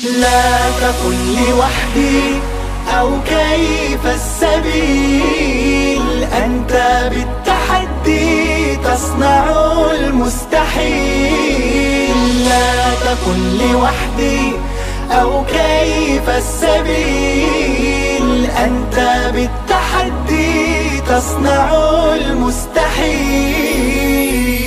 لا تقل لوحدي أو كيف السبيل، أنت بالتحدي تصنع المستحيل. لا تقل لوحدي أو كيف السبيل، أنت بالتحدي تصنع المستحيل.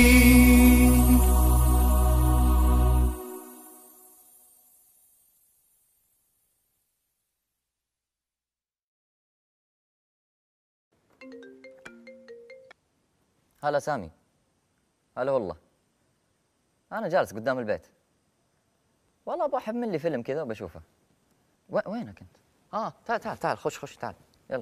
هلا سامي. هلا والله. أنا جالس قدام البيت. والله أبغى أحمل لي فيلم كذا وبشوفه. وينك أنت؟ تعال خش تعال يلا.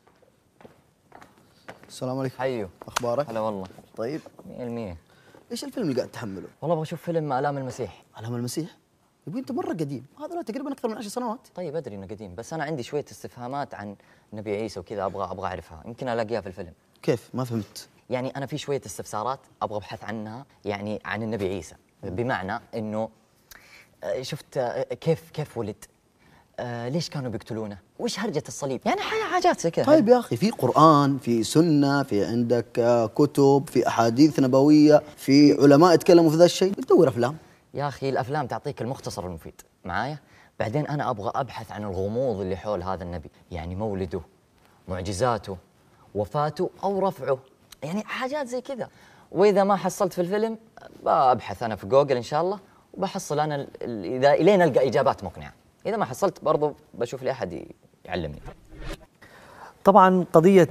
السلام عليكم. حيو. أخبارك؟ هلا والله. طيب 100%. إيش الفيلم اللي قاعد تحمله؟ والله أبغى أشوف فيلم آلام المسيح. آلام المسيح؟ يبقى أنت مرة قديم، هذا تقريبا أكثر من 10 سنوات. طيب أدري إنه قديم، بس أنا عندي شوية استفهامات عن النبي عيسى وكذا أبغى أعرفها، يمكن ألاقيها في الفيلم. كيف؟ ما فهمت. يعني أنا في شوية استفسارات أبغى أبحث عنها، يعني عن النبي عيسى، بمعنى إنه شفت كيف ولد؟ ليش كانوا بيقتلونه؟ وش هرجة الصليب؟ يعني حاجات زي كذا. طيب يا أخي، في قرآن، في سنة، في عندك كتب، في أحاديث نبوية، في علماء يتكلموا في ذا الشيء، بتدور أفلام. يا أخي الأفلام تعطيك المختصر المفيد معايا، بعدين أنا أبغى أبحث عن الغموض اللي حول هذا النبي، يعني مولده، معجزاته، وفاته أو رفعه، يعني حاجات زي كذا. وإذا ما حصلت في الفيلم بأبحث أنا في جوجل إن شاء الله، وبحصل أنا إذا إلين ألقى إجابات مقنعة. إذا ما حصلت برضو بشوف لي أحد يعلمني. طبعا قضية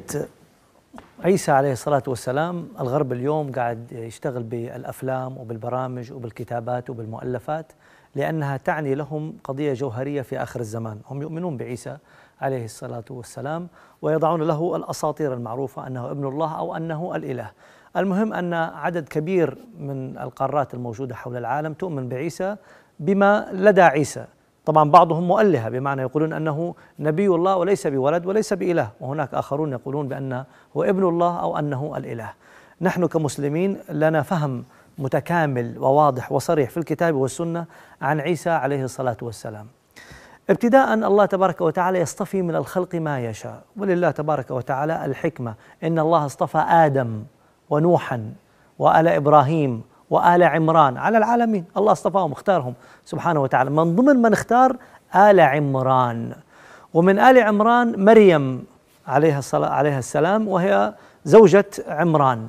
عيسى عليه الصلاة والسلام، الغرب اليوم قاعد يشتغل بالأفلام وبالبرامج وبالكتابات وبالمؤلفات، لأنها تعني لهم قضية جوهرية في آخر الزمان. هم يؤمنون بعيسى عليه الصلاة والسلام ويضعون له الأساطير المعروفة أنه ابن الله أو أنه الإله. المهم أن عدد كبير من القارات الموجودة حول العالم تؤمن بعيسى بما لدى عيسى. طبعا بعضهم مؤلهة، بمعنى يقولون أنه نبي الله وليس بولد وليس بإله، وهناك آخرون يقولون بأنه هو ابن الله أو أنه الإله. نحن كمسلمين لنا فهم متكامل وواضح وصريح في الكتاب والسنة عن عيسى عليه الصلاة والسلام. ابتداء الله تبارك وتعالى يصطفي من الخلق ما يشاء، ولله تبارك وتعالى الحكمة. إن الله اصطفى آدم ونوحا وآل إبراهيم وآل عمران على العالمين. الله اصطفاهم، اختارهم سبحانه وتعالى. من ضمن من اختار آل عمران، ومن آل عمران مريم عليها السلام، وهي زوجة عمران.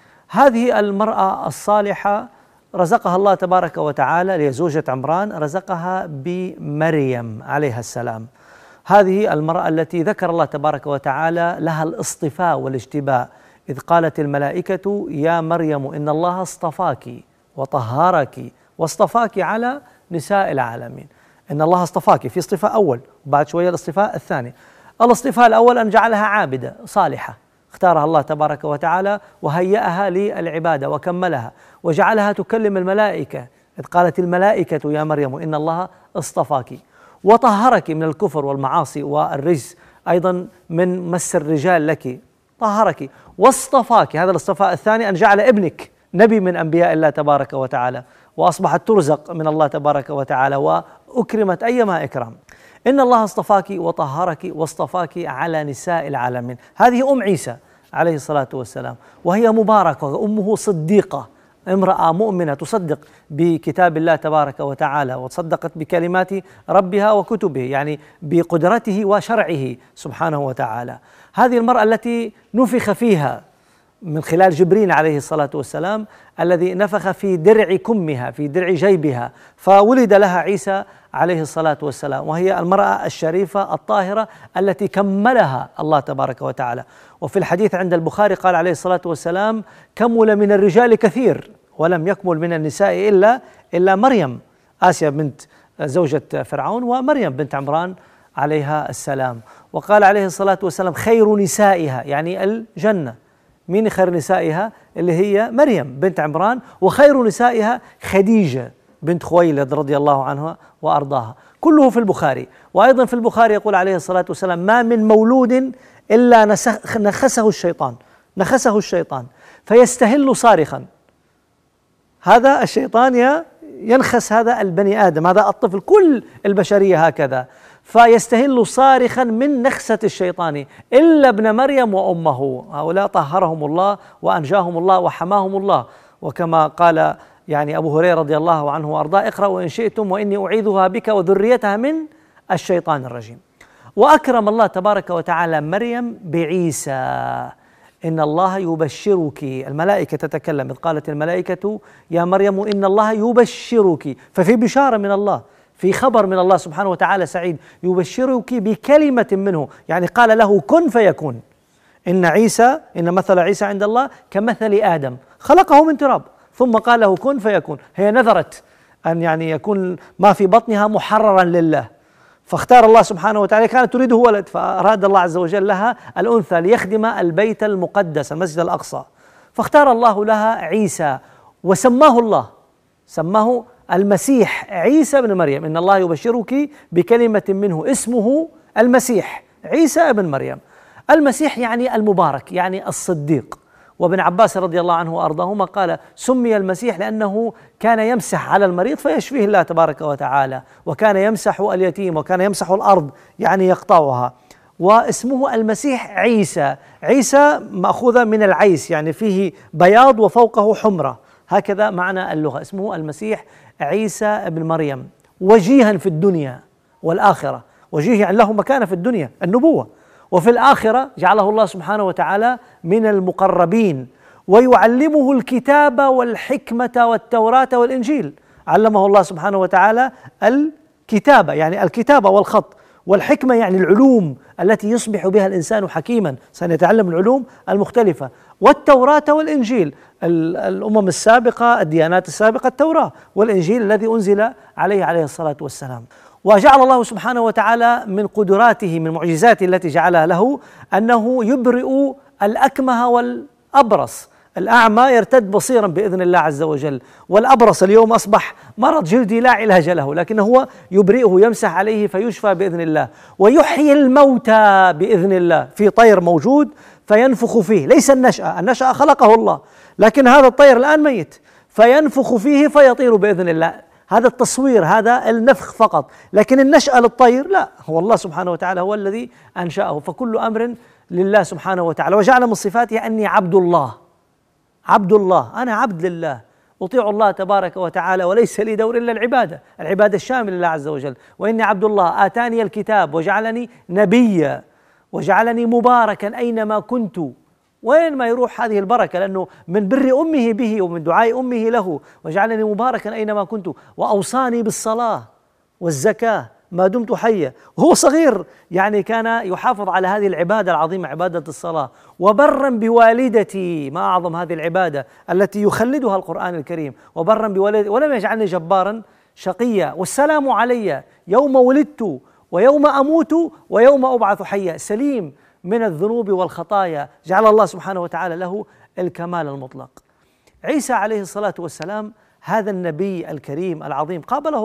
هذه المرأة الصالحة رزقها الله تبارك وتعالى، لزوجة عمران رزقها بمريم عليها السلام. هذه المرأة التي ذكر الله تبارك وتعالى لها الاصطفاء والاجتباء، إذ قالت الملائكة يا مريم إن الله اصطفاك وطهرك واصطفاك على نساء العالمين. إن الله اصطفاك، في اصطفاء أول وبعد شوية الاصطفاء الثاني. الاصطفاء الأول أن جعلها عابدة صالحة، اختارها الله تبارك وتعالى وهيأها للعبادة وكملها، وجعلها تكلم الملائكة، إذ قالت الملائكة يا مريم إن الله اصطفاك، وطهرك من الكفر والمعاصي والرجس، أيضا من مس الرجال لك طهرك، واصطفاك. هذا الاصطفاء الثاني أن جعل ابنك نبي من أنبياء الله تبارك وتعالى، وأصبحت ترزق من الله تبارك وتعالى وأكرمت أيما إكرام. إن الله اصطفاك وطهرك واصطفاك على نساء العالمين. هذه أم عيسى عليه الصلاة والسلام، وهي مباركة، وأمه صديقة، امرأة مؤمنة تصدق بكتاب الله تبارك وتعالى، وتصدقت بكلمات ربها وكتبه، يعني بقدرته وشرعه سبحانه وتعالى. هذه المرأة التي نفخ فيها من خلال جبريل عليه الصلاة والسلام، الذي نفخ في درع كمها، في درع جيبها، فولد لها عيسى عليه الصلاة والسلام، وهي المرأة الشريفة الطاهرة التي كملها الله تبارك وتعالى. وفي الحديث عند البخاري قال عليه الصلاة والسلام كمل من الرجال كثير ولم يكمل من النساء إلا مريم، آسيا بنت زوجة فرعون، ومريم بنت عمران عليها السلام. وقال عليه الصلاة والسلام خير نسائها، يعني الجنة. مين خير نسائها؟ اللي هي مريم بنت عمران، وخير نسائها خديجة بنت خويلد رضي الله عنها وأرضاها. كله في البخاري. وأيضا في البخاري يقول عليه الصلاة والسلام ما من مولود إلا نخسه الشيطان فيستهل صارخا. هذا الشيطان ينخس هذا البني آدم، هذا الطفل، كل البشرية هكذا، فيستهل صارخا من نخسة الشيطان إلا ابن مريم وأمه، هؤلاء طهرهم الله وأنجاهم الله وحماهم الله. وكما قال يعني أبو هريرة رضي الله عنه وأرضاه: اقرأوا إن شئتم وإني أعيذها بك وذريتها من الشيطان الرجيم. وأكرم الله تبارك وتعالى مريم بعيسى: إن الله يبشرك، الملائكة تتكلم، إذ قالت الملائكة يا مريم إن الله يبشرك، ففي بشارة من الله، في خبر من الله سبحانه وتعالى سعيد، يبشرك بكلمة منه، يعني قال له كن فيكون. إن مثل عيسى عند الله كمثل آدم، خلقه من تراب ثم قال له كن فيكون. هي نذرت أن يعني يكون ما في بطنها محررا لله، فاختار الله سبحانه وتعالى، كانت تريده ولد، فأراد الله عز وجل لها الأنثى ليخدم البيت المقدس المسجد الأقصى، فاختار الله لها عيسى وسماه الله، سماه المسيح عيسى بن مريم. إن الله يبشرك بكلمة منه اسمه المسيح عيسى بن مريم. المسيح يعني المبارك، يعني الصديق. وابن عباس رضي الله عنه وأرضاهما قال: سمي المسيح لأنه كان يمسح على المريض فيشفيه الله تبارك وتعالى، وكان يمسح اليتيم، وكان يمسح الأرض يعني يقطعها. واسمه المسيح عيسى، عيسى مأخوذة من العيس، يعني فيه بياض وفوقه حمرة، هكذا معنى اللغة. اسمه المسيح عيسى بن مريم، وجيها في الدنيا والآخرة. وجيه يعني له مكانة في الدنيا، النبوة، وفي الآخرة جعله الله سبحانه وتعالى من المقربين، ويعلمه الكتاب والحكمة والتوراة والإنجيل. علمه الله سبحانه وتعالى الكتابة، يعني الكتابة والخط، والحكمة يعني العلوم التي يصبح بها الإنسان حكيما، سنتعلم العلوم المختلفة، والتوراة والإنجيل، الأمم السابقة، الديانات السابقة، التوراة والإنجيل الذي أنزل عليه الصلاة والسلام. وجعل الله سبحانه وتعالى من قدراته، من معجزاته التي جعلها له، أنه يبرئ الأكمه والأبرص، الأعمى يرتد بصيرا بإذن الله عز وجل، والأبرص اليوم أصبح مرض جلدي لا علاج له، لكنه هو يبرئه، يمسح عليه فيشفى بإذن الله، ويحيي الموتى بإذن الله. في طير موجود فينفخ فيه، ليس النشأة خلقه الله، لكن هذا الطير الآن ميت فينفخ فيه فيطير بإذن الله. هذا التصوير، هذا النفخ فقط، لكن النشأة للطير لا، هو الله سبحانه وتعالى هو الذي أنشأه، فكل أمر لله سبحانه وتعالى. وجعل من صفاته أني عبد الله، عبد الله، أنا عبد لله، أطيع الله تبارك وتعالى، وليس لي دور إلا العبادة الشاملة لله عز وجل. وإني عبد الله آتاني الكتاب وجعلني نبيا وجعلني مباركا أينما كنت. وين ما يروح هذه البركة، لأنه من بر أمه به ومن دعاء أمه له، وجعلني مباركا أينما كنت، وأوصاني بالصلاة والزكاة ما دمت حيا. وهو صغير يعني كان يحافظ على هذه العبادة العظيمة، عبادة الصلاة. وبرا بوالدتي، ما أعظم هذه العبادة التي يخلدها القرآن الكريم، وبرا بوالدتي ولم يجعلني جبارا شقيا، والسلام علي يوم ولدت ويوم أموت ويوم أبعث حيا، سليم من الذنوب والخطايا. جعل الله سبحانه وتعالى له الكمال المطلق. عيسى عليه الصلاة والسلام هذا النبي الكريم العظيم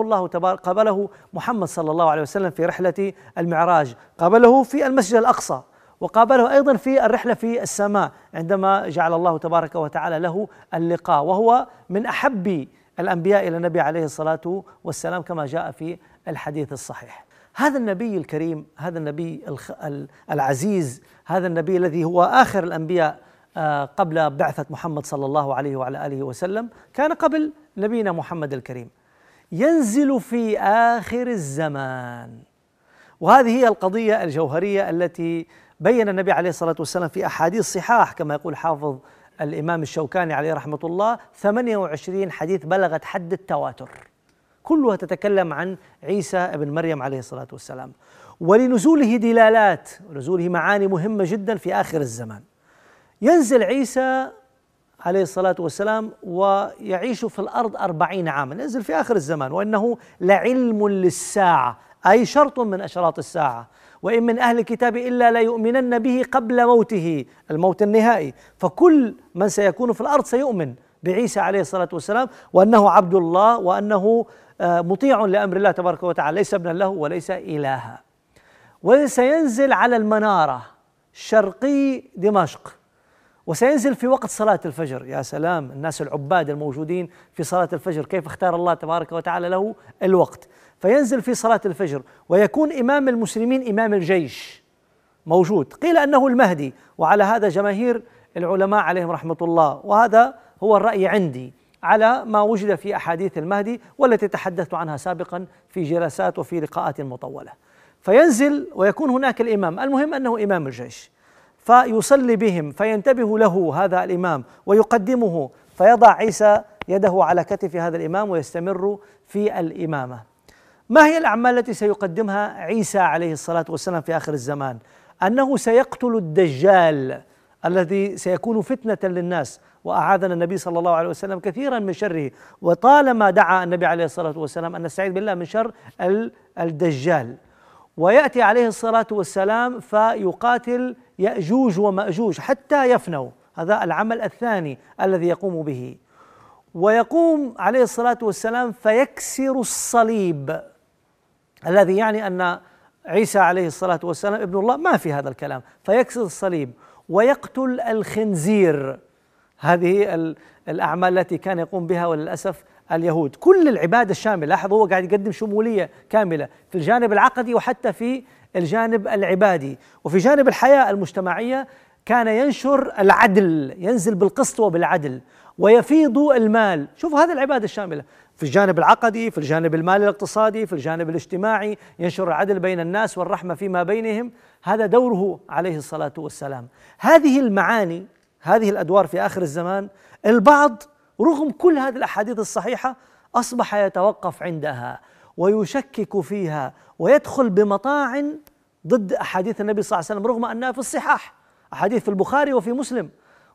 قابله محمد صلى الله عليه وسلم في رحلة المعراج، قابله في المسجد الأقصى، وقابله أيضا في الرحلة في السماء عندما جعل الله تبارك وتعالى له اللقاء، وهو من أحب الأنبياء إلى النبي عليه الصلاة والسلام كما جاء في الحديث الصحيح. هذا النبي الكريم، هذا النبي العزيز، هذا النبي الذي هو آخر الأنبياء قبل بعثة محمد صلى الله عليه وعلى آله وسلم، كان قبل نبينا محمد الكريم، ينزل في آخر الزمان. وهذه هي القضية الجوهرية التي بين النبي عليه الصلاة والسلام في أحاديث صحاح، كما يقول حافظ الإمام الشوكاني عليه رحمة الله 28 حديث بلغت حد التواتر، كلها تتكلم عن عيسى ابن مريم عليه الصلاة والسلام، ولنزوله دلالات ونزوله معاني مهمة جدا في آخر الزمان. ينزل عيسى عليه الصلاة والسلام ويعيش في الأرض 40 عاما، ينزل في آخر الزمان، وإنه لعلم للساعة، أي شرط من أشراط الساعة. وإن من أهل الكتاب إلا ليؤمنن به قبل موته، الموت النهائي. فكل من سيكون في الأرض سيؤمن بعيسى عليه الصلاة والسلام، وأنه عبد الله، وأنه مطيع لأمر الله تبارك وتعالى، ليس ابنا له وليس إلها. وسينزل على المنارة شرقي دمشق، وسينزل في وقت صلاة الفجر. يا سلام، الناس العباد الموجودين في صلاة الفجر كيف اختار الله تبارك وتعالى له الوقت. فينزل في صلاة الفجر ويكون إمام المسلمين إمام الجيش موجود. قيل أنه المهدي، وعلى هذا جماهير العلماء عليهم رحمة الله، وهذا هو الرأي عندي على ما وجد في أحاديث المهدي والتي تحدثت عنها سابقا في جلسات وفي لقاءات مطولة. فينزل ويكون هناك الإمام، المهم أنه إمام الجيش، فيصلي بهم، فينتبه له هذا الإمام ويقدمه، فيضع عيسى يده على كتف هذا الإمام ويستمر في الإمامة. ما هي الأعمال التي سيقدمها عيسى عليه الصلاة والسلام في آخر الزمان؟ أنه سيقتل الدجال الذي سيكون فتنة للناس، وأعاذنا النبي صلى الله عليه وسلم كثيرا من شره، وطالما دعا النبي عليه الصلاة والسلام أن نستعيذ بالله من شر الدجال. ويأتي عليه الصلاة والسلام فيقاتل يأجوج ومأجوج حتى يفنوا، هذا العمل الثاني الذي يقوم به. ويقوم عليه الصلاة والسلام فيكسر الصليب، الذي يعني أن عيسى عليه الصلاة والسلام ابن الله، ما في هذا الكلام، فيكسر الصليب ويقتل الخنزير. هذه الأعمال التي كان يقوم بها وللأسف اليهود. كل العبادة الشاملة، لاحظوا هو قاعد يقدم شمولية كاملة في الجانب العقدي وحتى في الجانب العبادي. وفي جانب الحياة المجتمعية كان ينشر العدل، ينزل بالقسط وبالعدل ويفيض المال. شوفوا هذه العبادة الشاملة في الجانب العقدي، في الجانب المالي الاقتصادي، في الجانب الاجتماعي، ينشر العدل بين الناس والرحمة فيما بينهم. هذا دوره عليه الصلاة والسلام. هذه المعاني، هذه الأدوار في آخر الزمان، البعض رغم كل هذه الأحاديث الصحيحة أصبح يتوقف عندها ويشكك فيها ويدخل بمطاعن ضد أحاديث النبي صلى الله عليه وسلم، رغم أنها في الصحاح، أحاديث في البخاري وفي مسلم،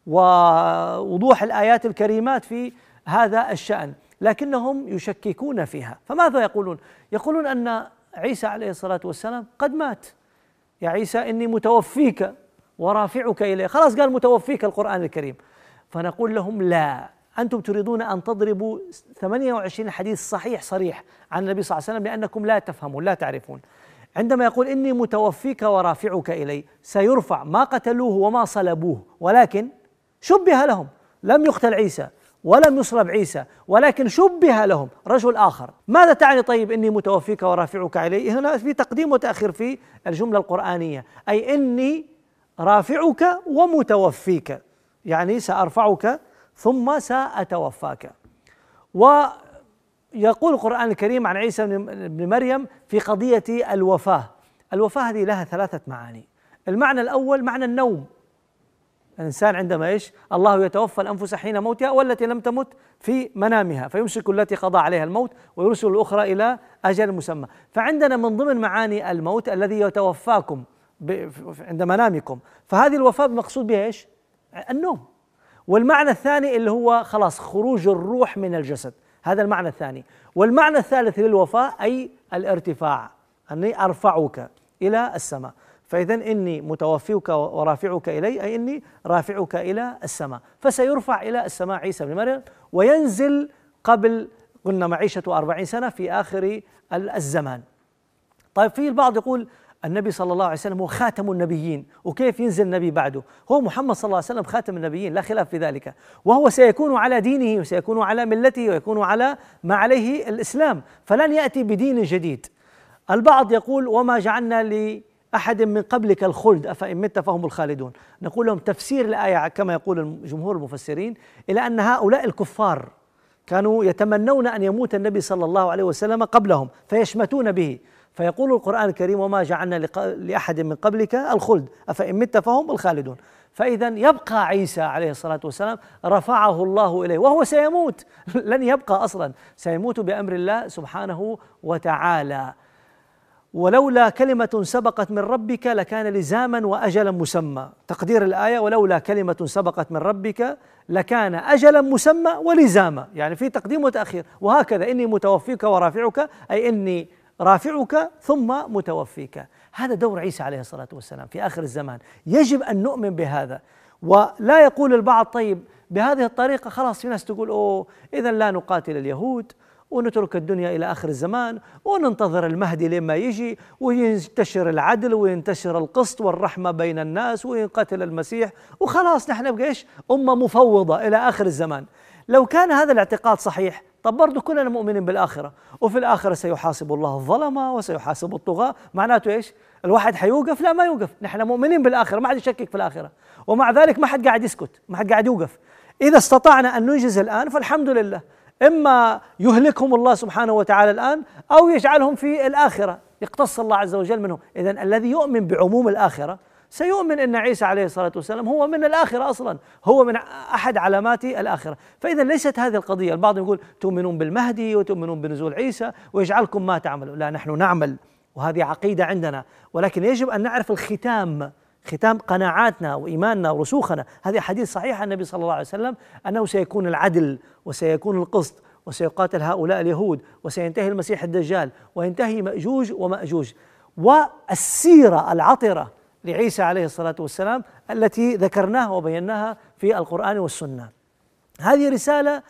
ووضوح الآيات الكريمات في هذا الشأن، لكنهم يشككون فيها. فماذا يقولون؟ يقولون أن عيسى عليه الصلاة والسلام قد مات. يا عيسى إني متوفيك ورافعك إليه، خلاص قال متوفيك القرآن الكريم. فنقول لهم لا، أنتم تريدون أن تضربوا 28 حديث صحيح صريح عن النبي صلى الله عليه وسلم لأنكم لا تفهمون لا تعرفون. عندما يقول إني متوفيك ورافعك إلي، سيرفع، ما قتلوه وما صلبوه، ولكن شبه لهم، لم يقتل عيسى ولم يصلب عيسى، ولكن شبه لهم رجل آخر. ماذا تعني طيب إني متوفيك ورافعك إلي؟ هنا في تقديم وتأخير في الجملة القرآنية، أي إني رافعك ومتوفيك، يعني سأرفعك ثم سأتوفاك. ويقول القرآن الكريم عن عيسى بن مريم في قضية الوفاة. الوفاة هذه لها ثلاثة معاني. المعنى الأول معنى النوم، الإنسان عندما إيش؟ الله يتوفى الأنفس حين موتها والتي لم تمت في منامها فيمسك التي قضى عليها الموت ويرسل الأخرى إلى أجل مسمى. فعندنا من ضمن معاني الموت الذي يتوفاكم عند منامكم، فهذه الوفاة المقصود بها إيش؟ النوم. والمعنى الثاني اللي هو خلاص خروج الروح من الجسد، هذا المعنى الثاني. والمعنى الثالث للوفاة أي الارتفاع، أني أرفعك إلى السماء. فإذا إني متوفيك ورافعك إلي أي إني رافعك إلى السماء. فسيرفع إلى السماء عيسى بن مريم وينزل قبل، قلنا معيشة 40 سنة في آخر الزمان. طيب في البعض يقول النبي صلى الله عليه وسلم هو خاتم النبيين، وكيف ينزل النبي بعده؟ هو محمد صلى الله عليه وسلم خاتم النبيين لا خلاف في ذلك، وهو سيكون على دينه وسيكون على ملته ويكون على ما عليه الإسلام، فلن يأتي بدين جديد. البعض يقول وما جعلنا لأحد من قبلك الخلد أفإن مت فهم الخالدون. نقول لهم تفسير الآية كما يقول جمهور المفسرين إلى أن هؤلاء الكفار كانوا يتمنون أن يموت النبي صلى الله عليه وسلم قبلهم فيشمتون به، فيقول القرآن الكريم وما جعلنا لأحد من قبلك الخلد أفإن مت فهم الخالدون. فإذا يبقى عيسى عليه الصلاة والسلام رفعه الله إليه وهو سيموت، لن يبقى أصلا، سيموت بأمر الله سبحانه وتعالى. ولولا كلمة سبقت من ربك لكان لزاما وأجلا مسمى، تقدير الآية ولولا كلمة سبقت من ربك لكان أجلا مسمى ولزاما، يعني في تقديم وتأخير. وهكذا إني متوفيك ورافعك أي إني رافعك ثم متوفيك. هذا دور عيسى عليه الصلاة والسلام في آخر الزمان، يجب أن نؤمن بهذا. ولا يقول البعض طيب بهذه الطريقة خلاص، في ناس تقول أوه إذا لا نقاتل اليهود ونترك الدنيا إلى آخر الزمان وننتظر المهدي لما يجي وينتشر العدل وينتشر القسط والرحمة بين الناس وينقتل المسيح وخلاص نحن نبقى إيش؟ أمة مفوضة إلى آخر الزمان. لو كان هذا الاعتقاد صحيح طب برضه كلنا مؤمنين بالآخرة، وفي الآخرة سيحاسب الله الظلمة وسيحاسب الطغاة. معناته إيش؟ الواحد حيوقف؟ لا ما يوقف، نحن مؤمنين بالآخرة، ما حد يشكك في الآخرة، ومع ذلك ما حد قاعد يسكت، ما حد قاعد يوقف. إذا استطعنا أن ننجز الآن فالحمد لله، إما يهلكهم الله سبحانه وتعالى الآن أو يجعلهم في الآخرة يقتص الله عز وجل منهم. إذن الذي يؤمن بعموم الآخرة سيؤمن أن عيسى عليه الصلاة والسلام هو من الآخرة أصلا، هو من أحد علامات الآخرة. فإذا ليست هذه القضية. البعض يقول تؤمنون بالمهدي وتؤمنون بنزول عيسى ويجعلكم ما تعملوا. لا، نحن نعمل وهذه عقيدة عندنا، ولكن يجب أن نعرف الختام، ختام قناعاتنا وإيماننا ورسوخنا. هذه حديث صحيح عن النبي صلى الله عليه وسلم أنه سيكون العدل وسيكون القسط وسيقاتل هؤلاء اليهود وسينتهي المسيح الدجال وينتهي مأجوج ومأجوج. والسيرة العطرة لعيسى عليه الصلاة والسلام التي ذكرناها وبيناها في القرآن والسنة، هذه رسالة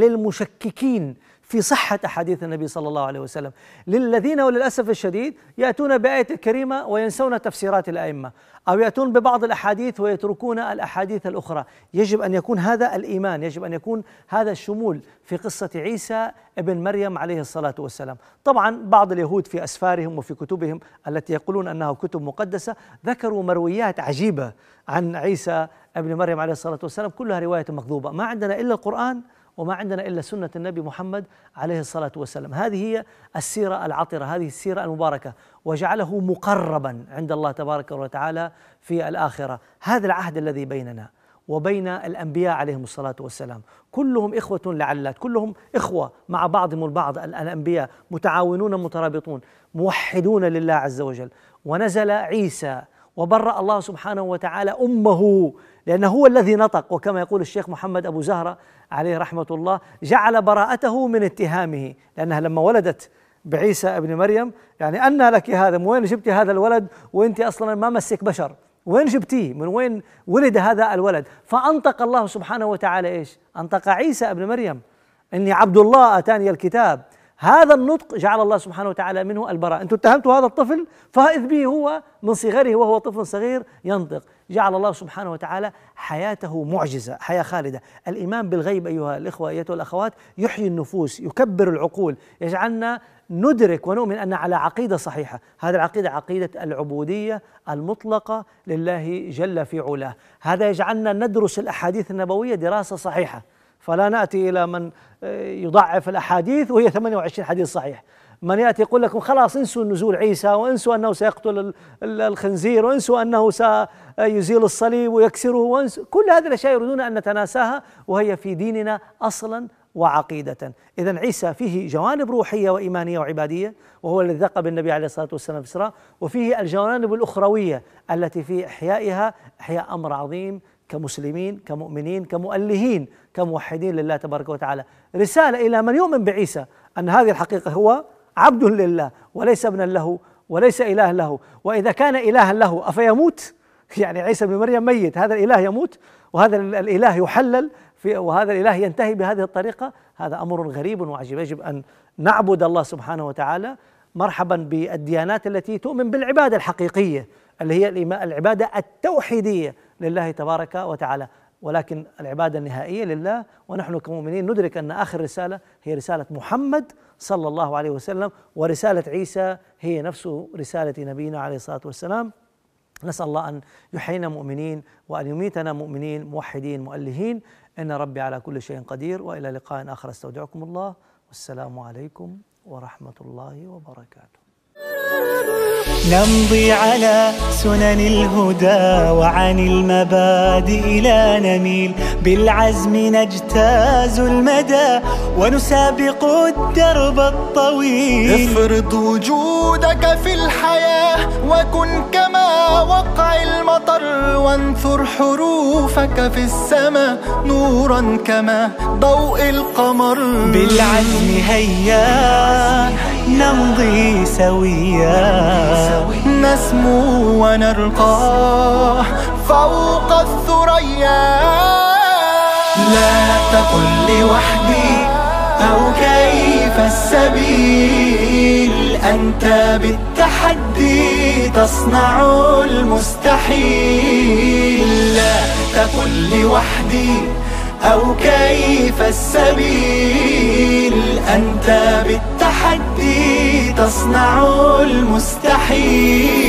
للمشككين في صحة أحاديث النبي صلى الله عليه وسلم، للذين وللأسف الشديد يأتون بآية الكريمة وينسون تفسيرات الأئمة، أو يأتون ببعض الأحاديث ويتركون الأحاديث الأخرى. يجب أن يكون هذا الإيمان، يجب أن يكون هذا الشمول في قصة عيسى ابن مريم عليه الصلاة والسلام. طبعا بعض اليهود في أسفارهم وفي كتبهم التي يقولون أنها كتب مقدسة ذكروا مرويات عجيبة عن عيسى ابن مريم عليه الصلاة والسلام، كلها رواية مكذوبة. ما عندنا إلا القرآن وما عندنا إلا سنة النبي محمد عليه الصلاة والسلام. هذه هي السيرة العطرة، هذه السيرة المباركة، وجعله مقربا عند الله تبارك وتعالى في الآخرة. هذا العهد الذي بيننا وبين الأنبياء عليهم الصلاة والسلام، كلهم إخوة لعلات، كلهم إخوة مع بعضهم البعض. الأنبياء متعاونون مترابطون موحدون لله عز وجل. ونزل عيسى وبرأ الله سبحانه وتعالى أمه لأنه هو الذي نطق، وكما يقول الشيخ محمد أبو زهرة عليه رحمة الله جعل براءته من اتهامه، لأنها لما ولدت بعيسى ابن مريم يعني أنى لك هذا، من وين جبتي هذا الولد وأنت أصلا ما مسك بشر، وين جبتيه، من وين ولد هذا الولد؟ فأنطق الله سبحانه وتعالى إيش؟ أنطق عيسى ابن مريم إني عبد الله آتاني الكتاب. هذا النطق جعل الله سبحانه وتعالى منه البراءة. أنتم اتهمتوا هذا الطفل فإذ به هو من صغره وهو طفل صغير ينطق. جعل الله سبحانه وتعالى حياته معجزة، حياة خالدة. الإيمان بالغيب أيها الإخوة أيتها الأخوات يحيي النفوس، يكبر العقول، يجعلنا ندرك ونؤمن أن على عقيدة صحيحة. هذه العقيدة عقيدة العبودية المطلقة لله جل في علاه. هذا يجعلنا ندرس الأحاديث النبوية دراسة صحيحة، فلا نأتي إلى من يضعف الأحاديث وهي 28 حديث صحيح. من يأتي يقول لكم خلاص انسوا نزول عيسى وانسوا أنه سيقتل الخنزير وانسوا أنه سيزيل الصليب ويكسره وانسوا كل هذه الأشياء يريدون أن نتناساها وهي في ديننا أصلا وعقيدة. إذن عيسى فيه جوانب روحية وإيمانية وعبادية، وهو الذي ذق بالنبي عليه الصلاة والسلام في الإسراء، وفيه الجوانب الأخروية التي في إحيائها إحياء أمر عظيم كمسلمين كمؤمنين كمؤلهين كموحدين لله تبارك وتعالى. رسالة إلى من يؤمن بعيسى أن هذه الحقيقة هو عبد لله وليس ابنا له وليس إله له، وإذا كان إلها له أفيموت؟ يعني عيسى بن مريم ميت، هذا الإله يموت وهذا الإله يحلل وهذا الإله ينتهي بهذه الطريقة؟ هذا أمر غريب وعجيب. يجب أن نعبد الله سبحانه وتعالى مرحبا بالديانات التي تؤمن بالعبادة الحقيقية اللي هي العبادة التوحيدية لله تبارك وتعالى، ولكن العبادة النهائية لله. ونحن كمؤمنين ندرك أن آخر رسالة هي رسالة محمد صلى الله عليه وسلم، ورسالة عيسى هي نفس رسالة نبينا عليه الصلاة والسلام. نسأل الله أن يحيينا مؤمنين وأن يميتنا مؤمنين موحدين مؤلهين. إن ربي على كل شيء قدير. وإلى لقاء آخر استودعكم الله، والسلام عليكم ورحمة الله وبركاته. نمضي على سنن الهدى وعن المبادئ لا نميل، بالعزم نجتاز المدى ونسابق الدرب الطويل. افرض وجودك في الحياة وكن كما وقع المطر، وانثر حروفك في السماء نورا كما ضوء القمر. بالعزم هيا نمضي سويا، نسمو ونرقى فوق الثريا. لا تقل لوحدي أو كيف كيف السبيل، أنت بالتحدي تصنع المستحيل. لا تقل لوحدي أو كيف السبيل، أنت بالتحدي تصنع المستحيل.